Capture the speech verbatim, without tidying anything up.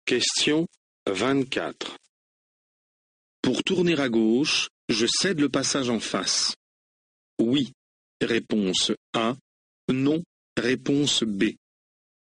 Question vingt-quatre. Pour tourner à gauche, je cède le passage en face. Oui, réponse A. Non, réponse B.